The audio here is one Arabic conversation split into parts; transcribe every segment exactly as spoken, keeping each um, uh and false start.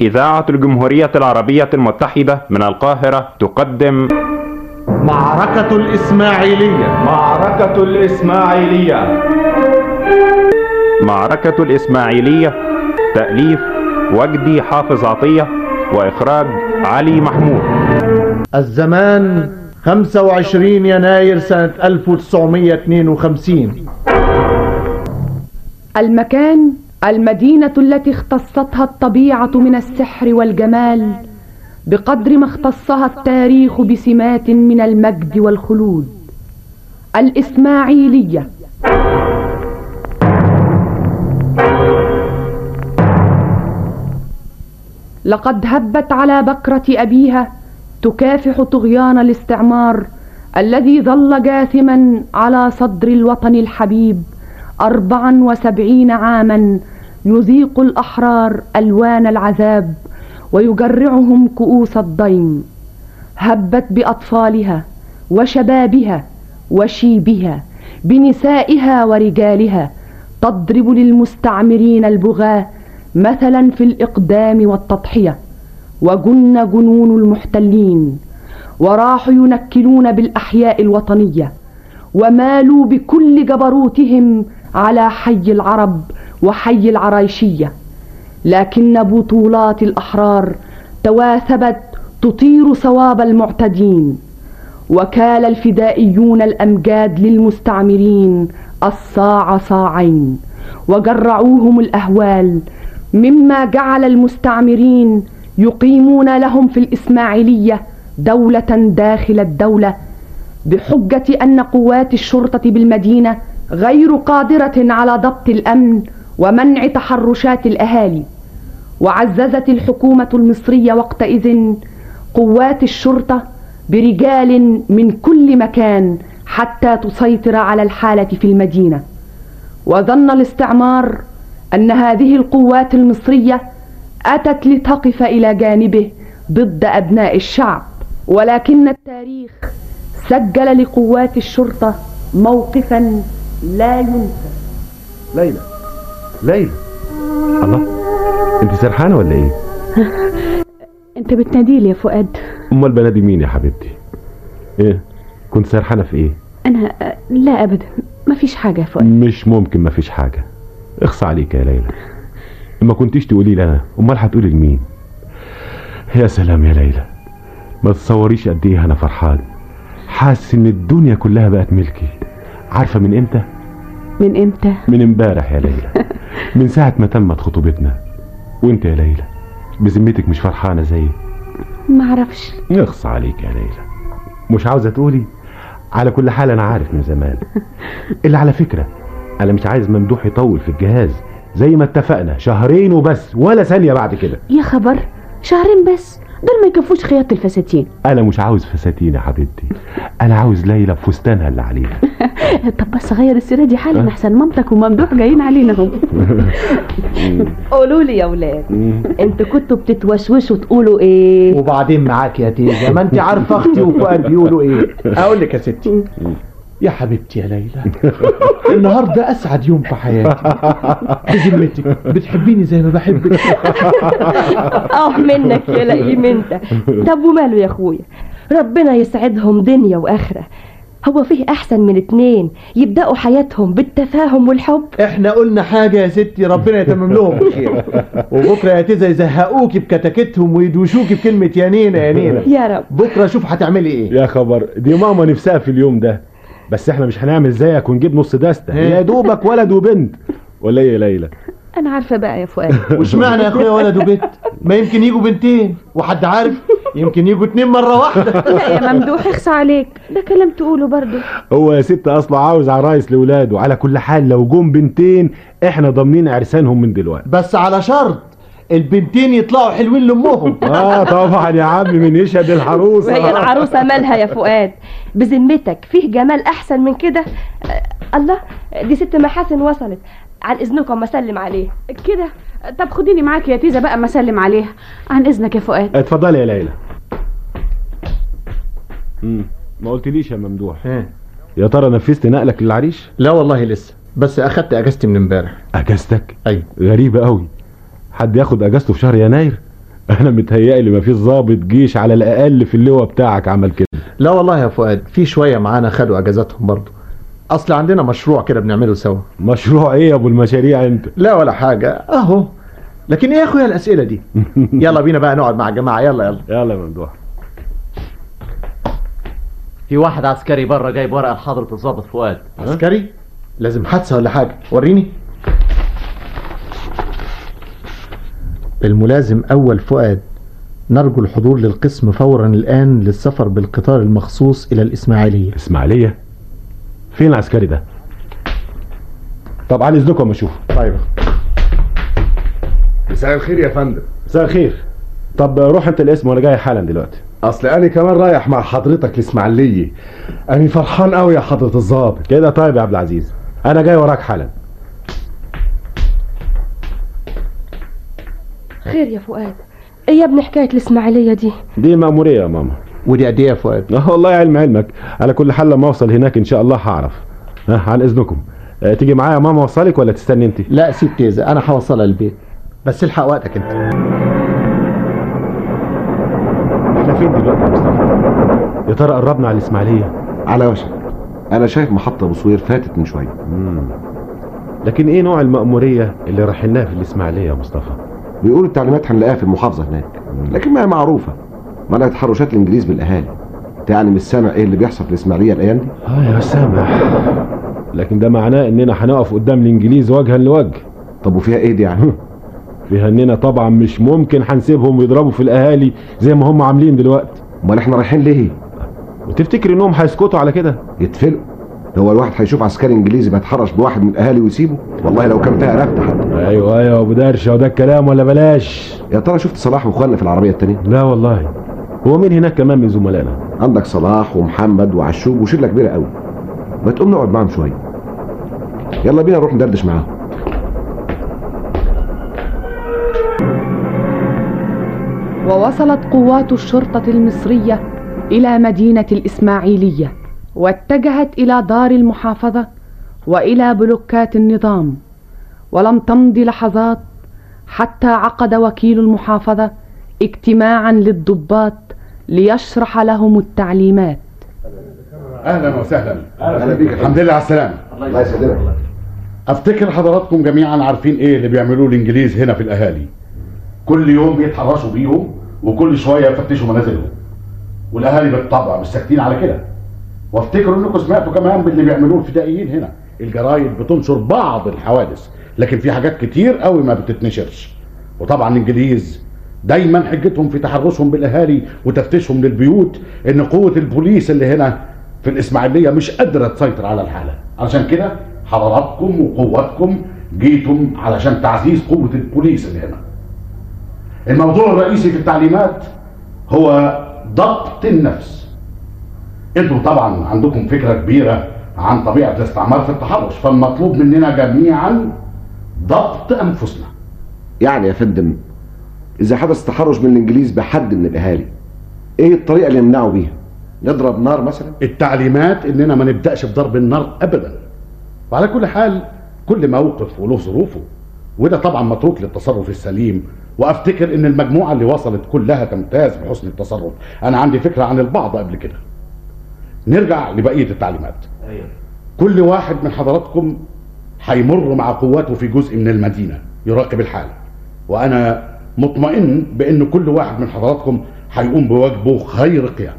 إذاعة الجمهورية العربية المتحدة من القاهرة تقدم معركة الإسماعيلية. معركة الإسماعيلية. معركة الإسماعيلية، تأليف وجدي حافظ عطية، وإخراج علي محمود. الزمان خمسة وعشرين يناير سنة ألف وتسعمائة واثنين وخمسين. المكان المدينة التي اختصتها الطبيعة من السحر والجمال بقدر ما اختصها التاريخ بسمات من المجد والخلود. الإسماعيلية. لقد هبت على بكرة أبيها تكافح طغيان الاستعمار الذي ظل جاثما على صدر الوطن الحبيب أربعا وسبعين عاما، يذيق الأحرار ألوان العذاب ويجرعهم كؤوس الضيم. هبت بأطفالها وشبابها وشيبها، بنسائها ورجالها، تضرب للمستعمرين البغاة مثلا في الإقدام والتضحية. وجن جنون المحتلين وراحوا ينكلون بالأحياء الوطنية، ومالوا بكل جبروتهم على حي العرب وحي العرايشية. لكن بطولات الأحرار تواثبت تطير صواب المعتدين، وكال الفدائيون الأمجاد للمستعمرين الصاع صاعين، وجرعوهم الأهوال، مما جعل المستعمرين يقيمون لهم في الإسماعيلية دولة داخل الدولة، بحجة أن قوات الشرطة بالمدينة غير قادرة على ضبط الأمن ومنع تحرشات الأهالي. وعززت الحكومة المصرية وقتئذ قوات الشرطة برجال من كل مكان حتى تسيطر على الحالة في المدينة. وظن الاستعمار أن هذه القوات المصرية أتت لتقف إلى جانبه ضد أبناء الشعب، ولكن التاريخ سجل لقوات الشرطة موقفا لا ينسى. ليلى ليلى، الله، انت سرحانه ولا ايه؟ انت بتناديلي يا فؤاد؟ امال بنادي مين يا حبيبتي؟ ايه كنت سرحانه في ايه؟ انا لا ابدا، مفيش حاجه يا فؤاد. مش ممكن مفيش حاجه، اخص عليك يا ليلى. ما كنتيش تقولي لي انا، امال هتقولي لمين؟ يا سلام يا ليلى، ما تصوريش قد ايه انا فرحان، حاسس ان الدنيا كلها بقت ملكي. عارفه من امتى؟ من امتى؟ من امبارح يا ليلى، من ساعه ما تمت خطوبتنا. وانت يا ليلى بذمتك مش فرحانه زيي؟ ما اعرفش. اخص عليك يا ليلى، مش عاوزه تقولي؟ على كل حال انا عارف من زمان. اللي على فكره انا مش عايز ممدوح يطول في الجهاز، زي ما اتفقنا شهرين وبس، ولا ثانيه بعد كده. يا خبر، شهرين بس؟ دول ما يكفوش خياطة الفساتين. انا مش عاوز فساتين يا حبيبتي، انا عاوز ليلى بفستانها اللي عليها. طب بس غير السيره دي حالا، احسن مامتك وممدوح جايين علينا اهو. قولوا لي يا ولاد، انتوا كنتوا بتتوشوشوا تقولوا ايه؟ وبعدين معاك يا تيجا، ما انت عارفه اختي وفؤاد بيقولوا ايه. اقول لك يا ستي يا حبيبتي يا ليلى، النهارده اسعد يوم في حياتي. بذمتك بتحبيني زي ما بحبك؟ اه منك يا لئيم انت. طب وماله يا اخويا، ربنا يسعدهم دنيا واخره. هو فيه احسن من اتنين يبداوا حياتهم بالتفاهم والحب؟ احنا قلنا حاجه يا ستي، ربنا يتمم لهم الخير. وبكره يا تيزا يزهقوكي بكتاكتهم ويدوشوكي بكلمه يا نينا يا نينا. يا رب. بكره شوف هتعملي ايه. يا خبر، دي ماما نفسها في اليوم ده، بس احنا مش هنعمل زيك ونجيب نص دستة، يا دوبك ولد وبنت. ولا ايه يا ليلى؟ انا عارفه بقى يا فؤاد. وش معنى يا اخويا ولد وبنت؟ ما يمكن يجوا بنتين، وحد عارف يمكن يجوا اتنين مره واحده. لا يا ممدوح اخصى عليك، ده كلام تقوله برضه. هو يا ست اصلا عاوز عرايس لاولاده. على كل حال لو جم بنتين احنا ضامنين عرسانهم من دلوقتي، بس على شرط البنتين يطلعوا حلوين لامهم. اه طبعا يا عم، من يشهد العروسه. وهي العروسه مالها يا فؤاد؟ بذمتك فيه جمال احسن من كده؟ آه الله، دي ست محاسن وصلت. عن اذنكم ما اسلم عليه كده. طب خديني معاك يا تيزا بقى ما اسلم عليها. عن اذنك يا فؤاد. اتفضلي يا ليلى. امم ما قلتليش يا ممدوح، ايه يا ترى نفذت نقلك للعريش؟ لا والله لسه، بس اخدت اجازتي من امبارح. اجازتك؟ ايوه. غريبه قوي، حد ياخد اجازته في شهر يناير؟ انا متهيألي ما فيش ضابط جيش على الاقل في اللواء بتاعك عمل كده. لا والله يا فؤاد، في شويه معانا خدوا اجازاتهم برضه. اصل عندنا مشروع كده بنعمله سوا. مشروع ايه يا ابو المشاريع انت؟ لا ولا حاجه اهو. لكن ايه يا اخويا الاسئله دي؟ يلا بينا بقى نقعد مع الجماعه. يلا يلا يلا يا ممدوح. في واحد عسكري بره جايب ورقه لحضره الضابط فؤاد. عسكري؟ لازم حادثه ولا حاجه، وريني. الملازم اول فؤاد، نرجو الحضور للقسم فورا الان للسفر بالقطار المخصوص الى الاسماعيليه. اسماعيليه؟ فين العسكري ده؟ طب على اذنكم اشوف. طيب. مساء الخير يا فندم. مساء الخير. طب روح انت الاسم وانا جاي حالا دلوقتي. اصل انا كمان رايح مع حضرتك الاسماعيليه. انا فرحان قوي يا حضره الضابط. كده طيب يا عبد العزيز، انا جاي وراك حالا. خير يا فؤاد؟ ايه يا ابني حكايه الاسماعيليه دي؟ دي المأمورية يا ماما. ودي قد ايه يا فؤاد؟ اه والله علم علمك. على كل حال لما اوصل هناك ان شاء الله هعرف. ها عن اذنكم. اه تيجي معايا يا ماما اوصلك ولا تستني انت؟ لا سيب تيزة، انا هوصلها البيت. بس الحق وقتك انت. احنا فين دلوقتي يا مصطفى؟ يا ترى قربنا على الاسماعيليه؟ على وشك. انا شايف محطه ابو صوير فاتت من شويه. امم لكن ايه نوع المأمورية اللي رايحينها في الاسماعيليه يا مصطفى؟ بيقولوا التعليمات هنلاقيها في المحافظه هناك، لكن ما هي معروفه. منع تحرشات الانجليز بالاهالي. يعني مش سامع ايه اللي بيحصل في الاسماعيليه الايام دي؟ اه يا سامع. لكن ده معناه اننا هنقف قدام الانجليز وجها لوجه. طب وفيها ايه دي يعني؟ فيها اننا طبعا مش ممكن هنسيبهم يضربوا في الاهالي زي ما هم عاملين دلوقتي. امال احنا رايحين ليه؟ وتفتكر انهم هيسكتوا على كده؟ يتفلقوا. هو الواحد هيشوف عسكري انجليزي بيتحرش بواحد من الاهالي ويسيبه؟ والله لو كان فيها رفد حتى. ايوه ايوه ابو درشه، وده الكلام ولا بلاش؟ يا ترى شفت صلاح واخواننا في العربيه التانيه؟ لا والله. هو مين هناك كمان من زملائنا؟ عندك صلاح ومحمد وعشوب وشله كبيره قوي. ما تقوم نقعد معاهم شويه. يلا بينا نروح ندردش معاهم. ووصلت قوات الشرطة المصرية إلى مدينة الإسماعيلية، واتجهت إلى دار المحافظة وإلى بلوكات النظام. ولم تمض لحظات حتى عقد وكيل المحافظة اجتماعا للضباط ليشرح لهم التعليمات. اهلا وسهلا. اهلا بيك. الحمد لله على السلامه. الله يسلمك. افتكر حضراتكم جميعا عارفين ايه اللي بيعملوه الانجليز هنا في الاهالي. كل يوم بيتحرشوا بيهم وكل شويه يفتشوا منازلهم، والاهالي بالطبع مش ساكتين على كده. وافتكروا انكم سمعتوا كمان باللي بيعملوه الفدائيين هنا. الجرايد بتنشر بعض الحوادث، لكن في حاجات كتير قوي ما بتتنشرش. وطبعا الانجليز دايما حجتهم في تحرشهم بالاهالي وتفتيشهم للبيوت ان قوه البوليس اللي هنا في الاسماعيليه مش قادره تسيطر على الحاله. علشان كده حضراتكم وقواتكم جيتم علشان تعزيز قوه البوليس اللي هنا. الموضوع الرئيسي في التعليمات هو ضبط النفس. انتوا طبعا عندكم فكره كبيره عن طبيعه الاستعمار في التحرش، فالمطلوب مننا جميعا ضبط انفسنا. يعني يا فندم اذا حدث تحرش من الانجليز بحد من الاهالي، ايه الطريقه اللي نمنعه بيها؟ نضرب نار مثلا؟ التعليمات اننا ما نبداش بضرب النار ابدا. وعلى كل حال كل موقف وله ظروفه، وده طبعا متروك للتصرف السليم. وافتكر ان المجموعه اللي وصلت كلها تمتاز بحسن التصرف. انا عندي فكره عن البعض قبل كده. نرجع لبقيه التعليمات. كل واحد من حضراتكم هيمر مع قواته في جزء من المدينه يراقب الحال، وانا مطمئن بان كل واحد من حضراتكم هيقوم بواجبه خير قيام.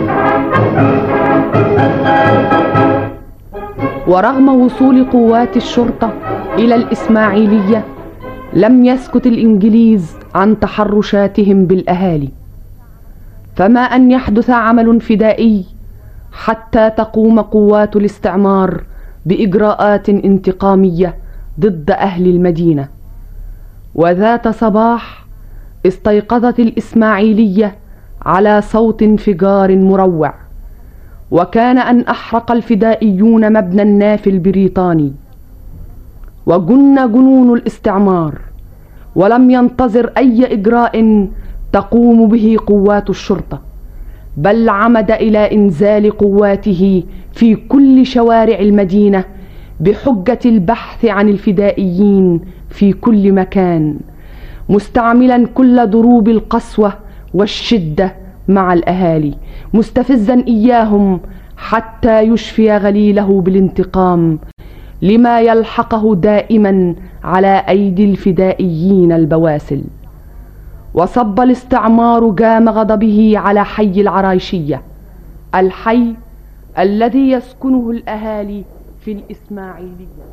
ورغم وصول قوات الشرطة إلى الإسماعيلية لم يسكت الإنجليز عن تحرشاتهم بالأهالي، فما أن يحدث عمل فدائي حتى تقوم قوات الاستعمار بإجراءات انتقامية ضد أهل المدينة. وذات صباح استيقظت الإسماعيلية على صوت انفجار مروع، وكان أن أحرق الفدائيون مبنى النافي البريطاني. وجن جنون الاستعمار، ولم ينتظر أي إجراء تقوم به قوات الشرطة، بل عمد إلى إنزال قواته في كل شوارع المدينة بحجة البحث عن الفدائيين في كل مكان، مستعملا كل ضروب القسوة والشدة مع الأهالي، مستفزا إياهم حتى يشفي غليله بالانتقام لما يلحقه دائما على أيدي الفدائيين البواسل. وصب الاستعمار جام غضبه على حي العرايشية، الحي الذي يسكنه الأهالي في الإسماعيلية.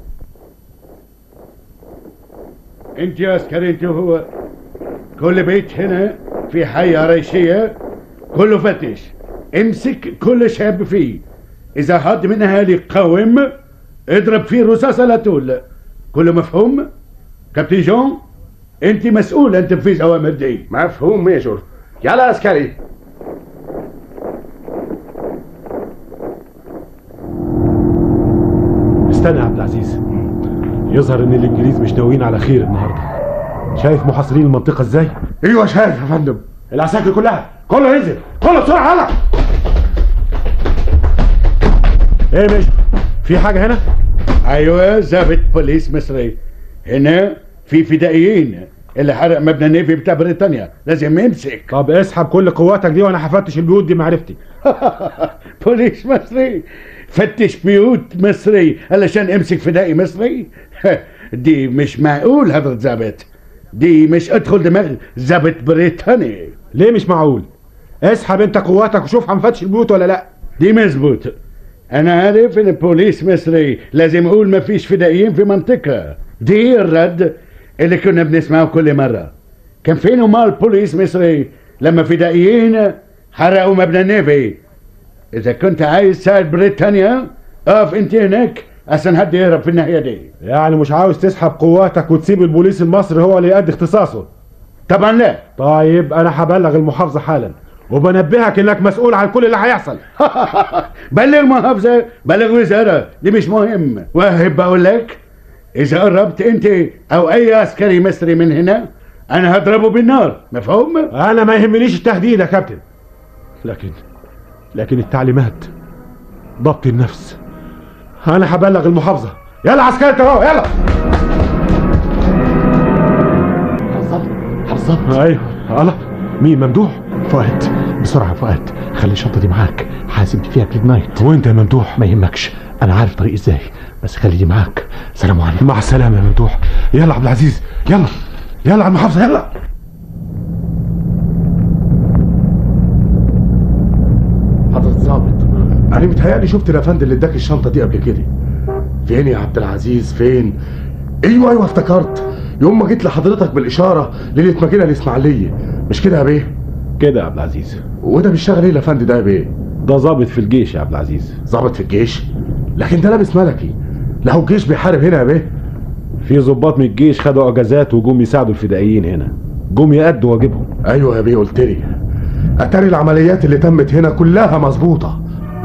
انت يا عسكري، انت وهو كل بيت هنا في حي عرايشية كله فتش، امسك كل شاب فيه، اذا حد من اهالي قاوم اضرب فيه رصاص على طول. كله مفهوم؟ كابتن جون انت مسؤول عن تنفيذ اوامر دي. مفهوم ميجور. يلا عسكري. استنى يا عبد العزيز، يظهر ان الانجليز مش ناويين على خير النهارده. شايف محاصرين المنطقه ازاي؟ ايوه شايف يا فندم. العساكر كلها كله ينزل، كله بسرعه يلا. ايه يا ميجور، في حاجه هنا؟ ايوه ضابط بوليس مصري هنا، في فدائيين اللي حرق مبنى النيفي بتاع بريطانيا، لازم يمسك. طب اسحب كل قواتك دي وانا هفتش البيوت دي معرفتي. بوليس مصري فتش بيوت مصري علشان امسك فدائي مصري؟ دي مش معقول حضرة ضابط، دي مش ادخل دماغ ضابط بريطاني. ليه مش معقول؟ اسحب انت قواتك وشوف هنفتش البيوت ولا لا. دي مظبوط، انا عارف ان بوليس مصري لازم اقول مفيش فدائيين في منطقة دي. الرد اللي كنا بنسمعه كل مرة. كان فين امال بوليس مصري لما فدائيين حرقوا مبنى النيفي؟ اذا كنت عايز تساعد بريطانيا اقف انت هناك عشان حد يهرب في الناحية دي. يعني مش عاوز تسحب قواتك وتسيب البوليس المصري هو اللي يؤدي اختصاصه؟ طبعا لا. طيب انا هبلغ المحافظة حالا وبنبهك انك مسؤول عن كل اللي هيحصل. بلغ محافظة، بلغ وزارة، دي مش مهم. واهب بقول لك اذا قربت انت او اي عسكري مصري من هنا انا هضربه بالنار، مفهوم؟ انا ما يهمنيش التهديد يا كابتن، لكن لكن التعليمات ضبط النفس. انا هبلغ المحافظة. يلا عسكري اهو يلا. حرصت حرصت. ايوه. الله، مين؟ ممدوح؟ فؤاد بسرعة فؤاد، خلي الشنطة دي معاك، حاسب فيها كليد نايت. وانت يا ممدوح؟ ما يهمكش، انا عارف طريق ازاي، بس خلي دي معاك. سلام عليكم. مع السلامة يا ممدوح. يلا عبد العزيز، يلا يلا على المحافظة يلا. حضرة الظابط، انا متهيألي شفت الافندي اللي اداك الشنطة دي قبل كده. فين يا عبد العزيز فين؟ ايوه ايوه افتكرت، يوم ما جيت لحضرتك بالاشارة ليلة ما جينا الاسماعيلية، مش كده يا بيه؟ كده يا عبد العزيز. وده بيشتغل ايه الافندي ده يا بيه؟ ده ضابط في الجيش يا عبد العزيز. ضابط في الجيش؟ لكن ده لابس ملكي، لا هو الجيش بيحارب هنا يا بيه؟ في ضباط من الجيش خدوا اجازات وجم يساعدوا الفدائيين هنا، جم يأدوا واجبهم. ايوه يا بيه قلت لي. اتاري العمليات اللي تمت هنا كلها مظبوطه.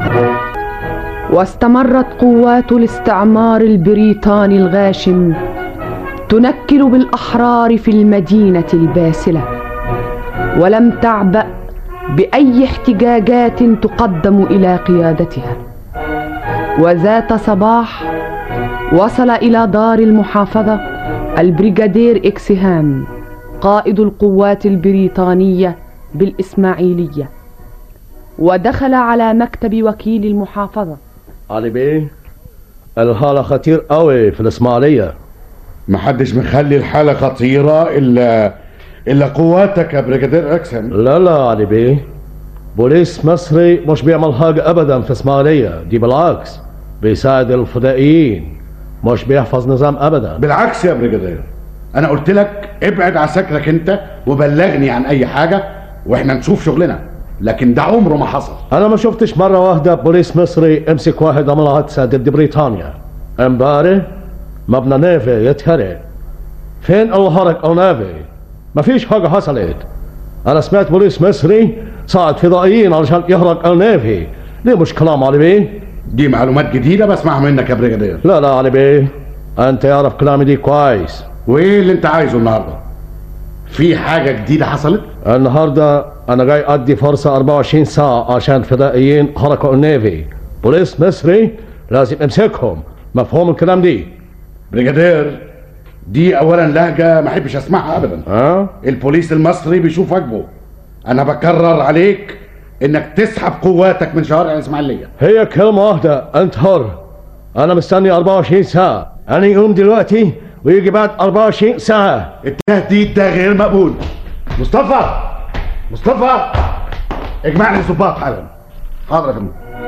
واستمرت قوات الاستعمار البريطاني الغاشم تنكل بالأحرار في المدينة الباسلة، ولم تعبأ بأي احتجاجات تقدم إلى قيادتها. وذات صباح وصل إلى دار المحافظة البريغادير إكسهام قائد القوات البريطانية بالإسماعيلية، ودخل على مكتب وكيل المحافظة. علي بيه، الحالة خطير قوي في الإسماعيلية. محدش مخلي الحالة خطيرة إلا إلا قواتك يا بريغادير إكسهام. لا لا علي بيه، بوليس مصري مش بيعمل حاجة أبدا في إسماعيلية، دي بالعكس بيساعد الفدائيين، مش بيحفظ نظام أبدا. بالعكس يا بريغادير، أنا قلت لك ابعد عساكرك أنت وبلغني عن أي حاجة وإحنا نشوف شغلنا، لكن ده عمره ما حصل. أنا ما شفتش مرة واحدة بوليس مصري امسك واحد عمل حادثة ضد بريطانيا. امبارح مبنى نيفي يتحرق، فين الحرق أو نيفي؟ مفيش حاجة حصلت. أنا سمعت بوليس مصري صعد فضائيين علشان يحرق النيفي، ليه مش كلام علي بيه؟ دي معلومات جديدة بسمعها منك يا بريغادير. لا لا علي بيه، أنت يعرف كلامي دي كويس. وإيه اللي أنت عايزه النهاردة؟ في حاجة جديدة حصلت؟ النهاردة أنا جاي أدي فرصة أربعة وعشرين ساعة عشان فدائيين حرقوا النيفي، بوليس مصري لازم امسكهم، مفهوم الكلام دي؟ بريغادير، دي اولا لهجه ما احبش اسمعها ابدا. اه البوليس المصري بيشوف واجبه. انا بكرر عليك انك تسحب قواتك من شوارع الاسماعيليه. هي كلمة واحدة، انت حر. انا مستني أربعة وعشرين ساعة، انا يقوم دلوقتي ويجي بعد أربعة وعشرين ساعة. التهديد ده غير مقبول. مصطفى مصطفى اجمع لي الضباط حالا. حاضر يا فندم.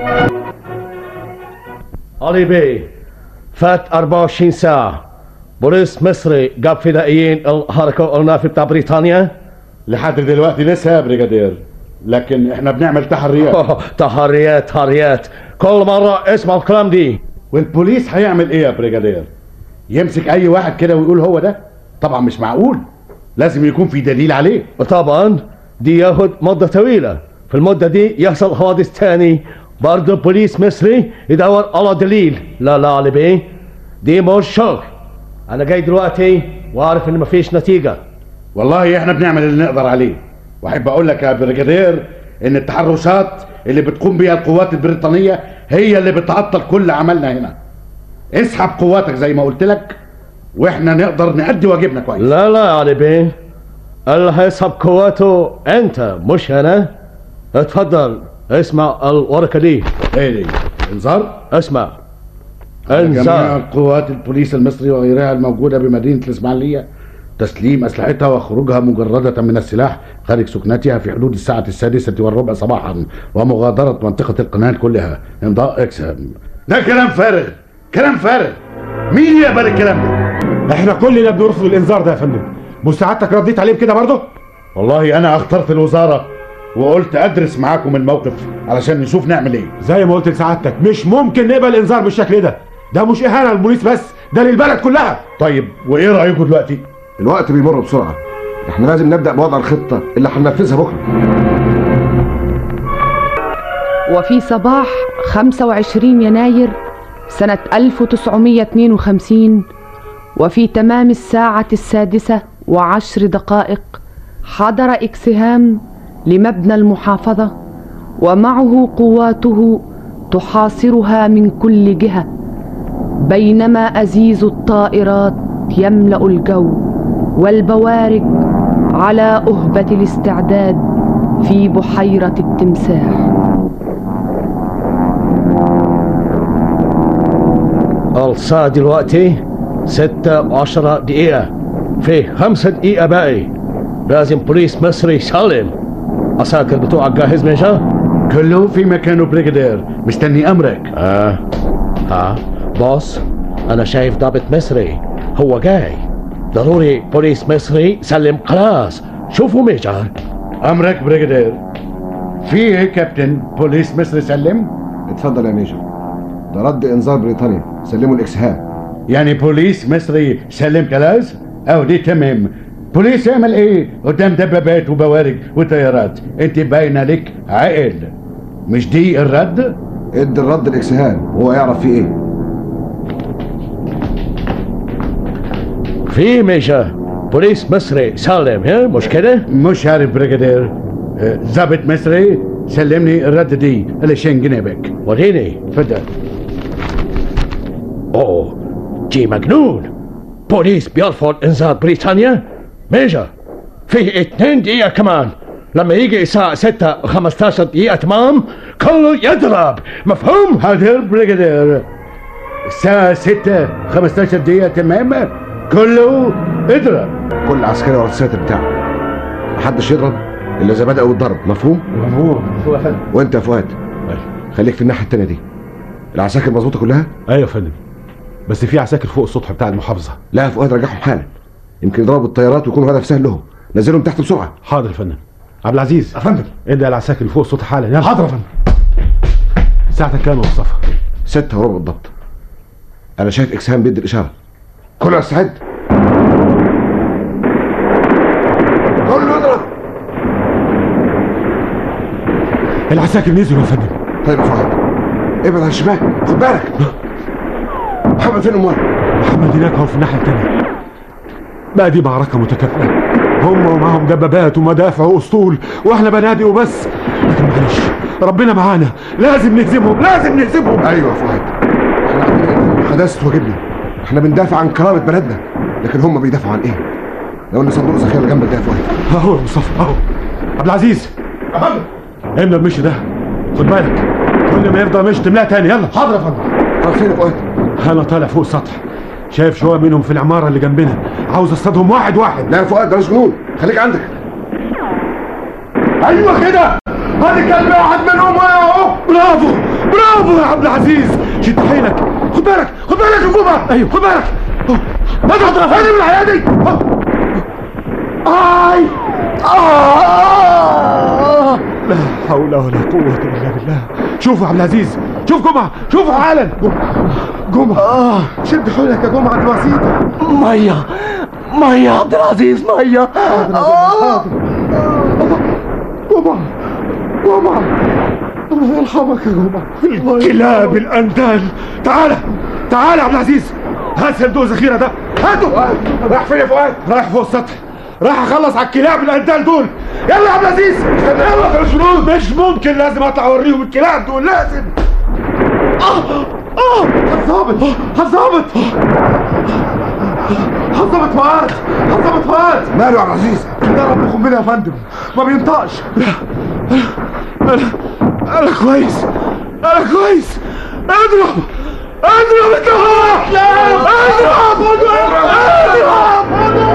علي بيه، فات أربعة وعشرين ساعة، بوليس مصري جاب فدائيين الحركة النافذة بتاع بريطانيا؟ لحد دلوقتي لسه يا بريجادير، لكن احنا بنعمل تحريات. تحريات تحريات، كل مرة اسمع الكلام دي. والبوليس هيعمل ايه يا بريجادير؟ يمسك اي واحد كده ويقول هو ده؟ طبعا مش معقول، لازم يكون في دليل عليه. طبعا دي ياخد مدة طويلة، في المدة دي يحصل حوادث تاني، برضه بوليس مصري يدور على دليل. لا لا علي بيه، دي مش شغل. انا جاي دلوقتي وعارف ان مفيش نتيجة. والله احنا بنعمل اللي نقدر عليه، واحب اقول لك يا بريجادير ان التحرشات اللي بتقوم بيها القوات البريطانية هي اللي بتعطل كل عملنا هنا. اسحب قواتك زي ما قلت لك، واحنا نقدر نأدي واجبنا كويس. لا لا يا علي بيه، اللي هيسحب قواته انت مش انا. اتفضل اسمع الورقة دي. ايه دي؟ انذار؟ اسمع، انذار جميع قوات البوليس المصري وغيرها الموجودة بمدينة الاسماعيلية تسليم اسلحتها وخروجها مجردة من السلاح خارج سكنتها في حدود الساعة السادسة والربع صباحا، ومغادرة منطقة القناة كلها. امضاء اكسام. ده كلام فارغ، كلام فارغ. مين يقبل الكلام ده؟ احنا كلنا بنرفض الانذار ده يا فندم. مساعدتك رديت عليه بكده برضه؟ والله انا اخترت الوزارة وقلت ادرس معاكم الموقف علشان نشوف نعمل ايه. زي ما قلت لسعادتك، مش ممكن نقبل انذار بالشكل ده. ده مش اهانة للبوليس بس، ده للبلد كلها. طيب وايه رايكم دلوقتي؟ الوقت بيمر بسرعة، احنا لازم نبدأ بوضع الخطة اللي هننفذها بكرة. وفي صباح خمسة وعشرين يناير سنة ألف وتسعمائة واثنين وخمسين، وفي تمام الساعة السادسة وعشر دقائق، حضر إكسهام لمبنى المحافظة ومعه قواته تحاصرها من كل جهة، بينما أزيز الطائرات يملأ الجو والبوارج على أهبة الاستعداد في بحيرة التمساح. الساعة دلوقتي ستة وعشرة دقيقة، في خمسة دقيقة باقي. لازم بوليس مصري يسلم. عساكر بتوعك جاهز ميجا؟ كله في مكانه بريجادير، مستني امرك. اه اه بوس، انا شايف ضابط مصري هو جاي. ضروري بوليس مصري سلم خلاص. شوفوا ميجر. امرك بريجادير. في ايه كابتن؟ بوليس مصري سلم؟ اتفضل يا ميجر، ده رد انذار بريطانيا، سلموا الاكسهام. يعني بوليس مصري سلم خلاص؟ او دي تمام. بوليس يعمل ايه قدام دبابات وبوارج وطيارات؟ انت باينه لك عقل، مش دي الرد؟ ادي الرد الاكسهام وهو يعرف فيه ايه. في ميجر، بوليس مصري سلم، ها مش كده؟ مش عارف بريجادير. ضابط مصري سلمني الرد دي علشان جنابك. وريني. اتفضل. اوه جي مجنون، بوليس بيرفض انذار بريطانيا؟ ميجر فيه اتنين دقيقة كمان، لما يجي الساعة ستة وخمسة عشر دقيقة تمام كله يضرب، مفهوم؟ حاضر بريجادير. الساعة ستة خمسة عشر دقيقة تمام، كله اضرب. كل عسكري ورا الساتر بتاعه، محدش يضرب الا اذا بدأوا بالضرب، مفهوم؟ مفهوم. وانت يا فؤاد خليك في الناحية التانية دي. العساكر مظبوطة كلها؟ ايوه يا فندم، بس في عساكر فوق السطح بتاع المحافظة. لا يا فؤاد رجعهم حالا، يمكن يضربوا الطيارات ويكونوا هدف سهل لهم. نزلهم تحت بسرعة. حاضر يا فندم. عبد العزيز يا فندم، ادي العساكر اللي فوق السطح حالا. يلا. حاضر يا فندم. ساعتك كام يا مصطفى؟ ستة وربع بالضبط. انا شايف اكسهام بيدي الاشارة. كله استعد. كله يضرب. العساكر نزلوا يا فندم. طيب يا فؤاد ابعد عن الشمال، خد بالك. محمد فين امال؟ محمد هناك اهو في الناحية التانية. بقى دي معركة متكافئة، هم ومعهم دبابات ومدافع واسطول واحنا بنادق وبس. لكن معلش ربنا معانا، لازم نهزمهم، لازم نهزمهم. ايوه يا فؤاد، احنا عندنا حداثة واجبنا، احنا بندافع عن كرامة بلدنا، لكن هم بيدافعوا عن ايه؟ لو ان صندوق الذخيره اللي جنبك ده يا فؤاد. اهو يا مصطفى اهو. عبد العزيز يا فندم املى المشي ده، خد بالك كل ما يفضل مشي تملاه تاني. يلا. حاضر يا فندم. طب فين يا فؤاد؟ انا طالع فوق السطح، شايف شويه منهم في العماره اللي جنبنا، عاوز اصطادهم واحد واحد. لا يا فؤاد ده مش جنون، خليك عندك. ايوه كده، هادي كلب واحد منهم اهو. برافو برافو يا عبد العزيز، شد حيلك، خد بالك خد بالك يا جمعه. ايوه خد بالك. اضغط يا فندم من الحياه دي. اي آه. لا حول ولا قوه الا بالله. شوفوا يا عبد العزيز، شوف جمعه، شوفوا حالا. جمعه آه. شد حيلك يا جمعه، دي بسيطه. ميه ميه يا عبد العزيز، ميه. آه. جمعه جمعه الله يرحمك يا جمعه. الكلاب الاندال. تعالى تعالى يا عبد العزيز، هات صندوق الذخيره ده، هاته. رايح فين يا فؤاد؟ رايح فوق السطح، رايح اخلص على الكلاب الاندال دول. يلا يا عبد العزيز. يلا يا شنود. مش ممكن، لازم اطلع اوريهم الكلاب دول، لازم. اه اه هالظابط هالظابط هالظابط فؤاد هالظابط فؤاد. ماله يا عبد العزيز؟ ضرب بقنبله يا فندم، ما بينطقش. انا انا كويس انا كويس. اضرب اضرب الدهور. لا اضرب اضرب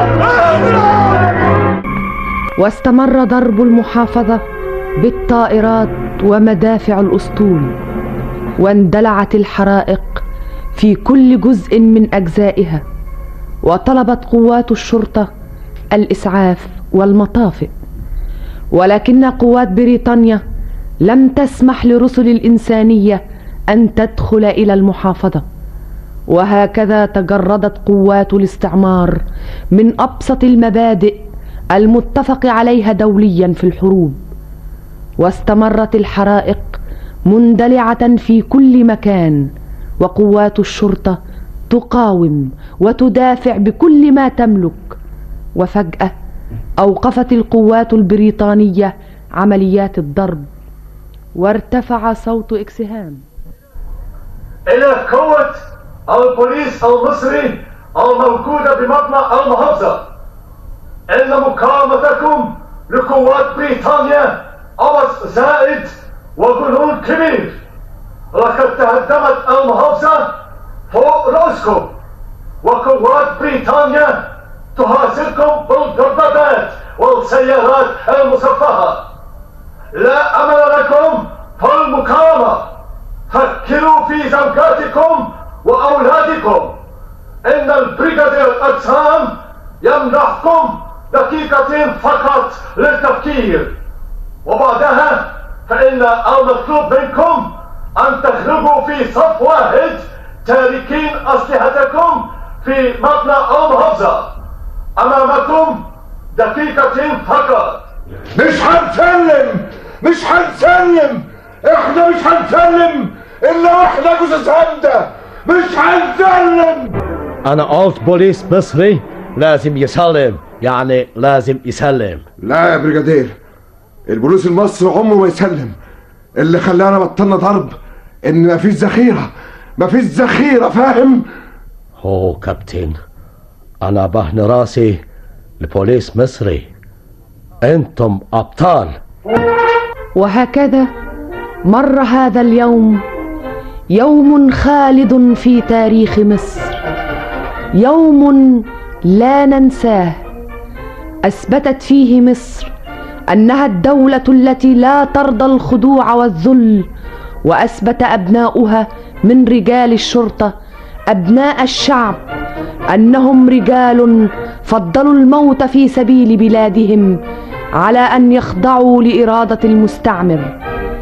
اضرب. واستمر ضرب المحافظة بالطائرات ومدافع الأسطول، واندلعت الحرائق في كل جزء من أجزائها، وطلبت قوات الشرطة الإسعاف والمطافئ، ولكن قوات بريطانيا لم تسمح لرسل الإنسانية أن تدخل إلى المحافظة. وهكذا تجردت قوات الاستعمار من أبسط المبادئ المتفق عليها دوليا في الحروب، واستمرت الحرائق مندلعة في كل مكان، وقوات الشرطة تقاوم وتدافع بكل ما تملك. وفجأة أوقفت القوات البريطانية عمليات الضرب، وارتفع صوت إكسهام. إلى قوة البوليس المصري الموجودة بمبنى المحافظة، إن مقاومتكم لقوات بريطانيا عبث زائد وجنون كبير. لقد تهدمت المحافظة فوق رأسكم، وقوات بريطانيا تحاصركم بالدبابات والسيارات المصفحة. لا أمل لكم في المقاومة. فكروا في زوجاتكم وأولادكم. إن البريغادير أجسام يمنحكم دقيقة فقط للتفكير، وبعدها فإن المطلوب منكم أن تخرجوا في صف واحد تاركين أسلحتكم في مبنى المحافظة. أمامكم دقيقة فقط. مش هنسلم مش هنسلم احنا مش هنسلم الا واحنا جثث هامدة. مش هنسلم. انا قلت بوليس مصري لازم يسلم، يعني لازم يسلم. لا يا بريجادير، البوليس المصري عمره ما يسلم. اللي خلانا بطلنا ضرب ان مفيش ذخيره، مفيش ذخيره، فاهم؟ هو كابتن، انا بهن راسي لبوليس مصري، انتم ابطال. وهكذا مر هذا اليوم، يوم خالد في تاريخ مصر، يوم لا ننساه. أثبتت فيه مصر أنها الدولة التي لا ترضى الخضوع والذل، وأثبت أبناؤها من رجال الشرطة أبناء الشعب أنهم رجال فضلوا الموت في سبيل بلادهم على أن يخضعوا لإرادة المستعمر.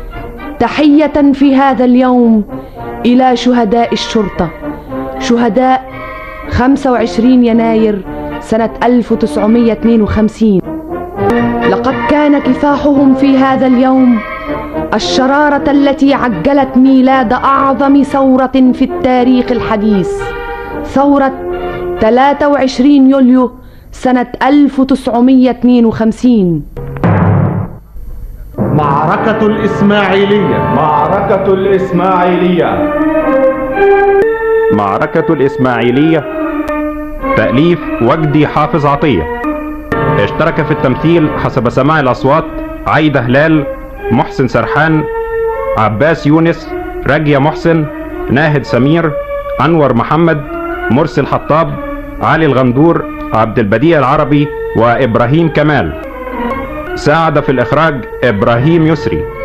تحية في هذا اليوم إلى شهداء الشرطة، شهداء خمسة وعشرين يناير سنة ألف وتسعمائة واثنين وخمسين. لقد كان كفاحهم في هذا اليوم الشرارة التي عجلت ميلاد أعظم ثورة في التاريخ الحديث، ثورة ثلاثة وعشرين يوليو سنة ألف وتسعمائة واثنين وخمسين. معركة الإسماعيلية. معركة الإسماعيلية. معركة الإسماعيلية تأليف وجدي حافظ عطية. اشترك في التمثيل حسب سماع الأصوات عايدة هلال، محسن سرحان، عباس يونس، راجية محسن، ناهد سمير، أنور محمد، مرسي الحطاب، علي الغندور، عبد البديع العربي، وإبراهيم كمال. ساعد في الإخراج إبراهيم يسري.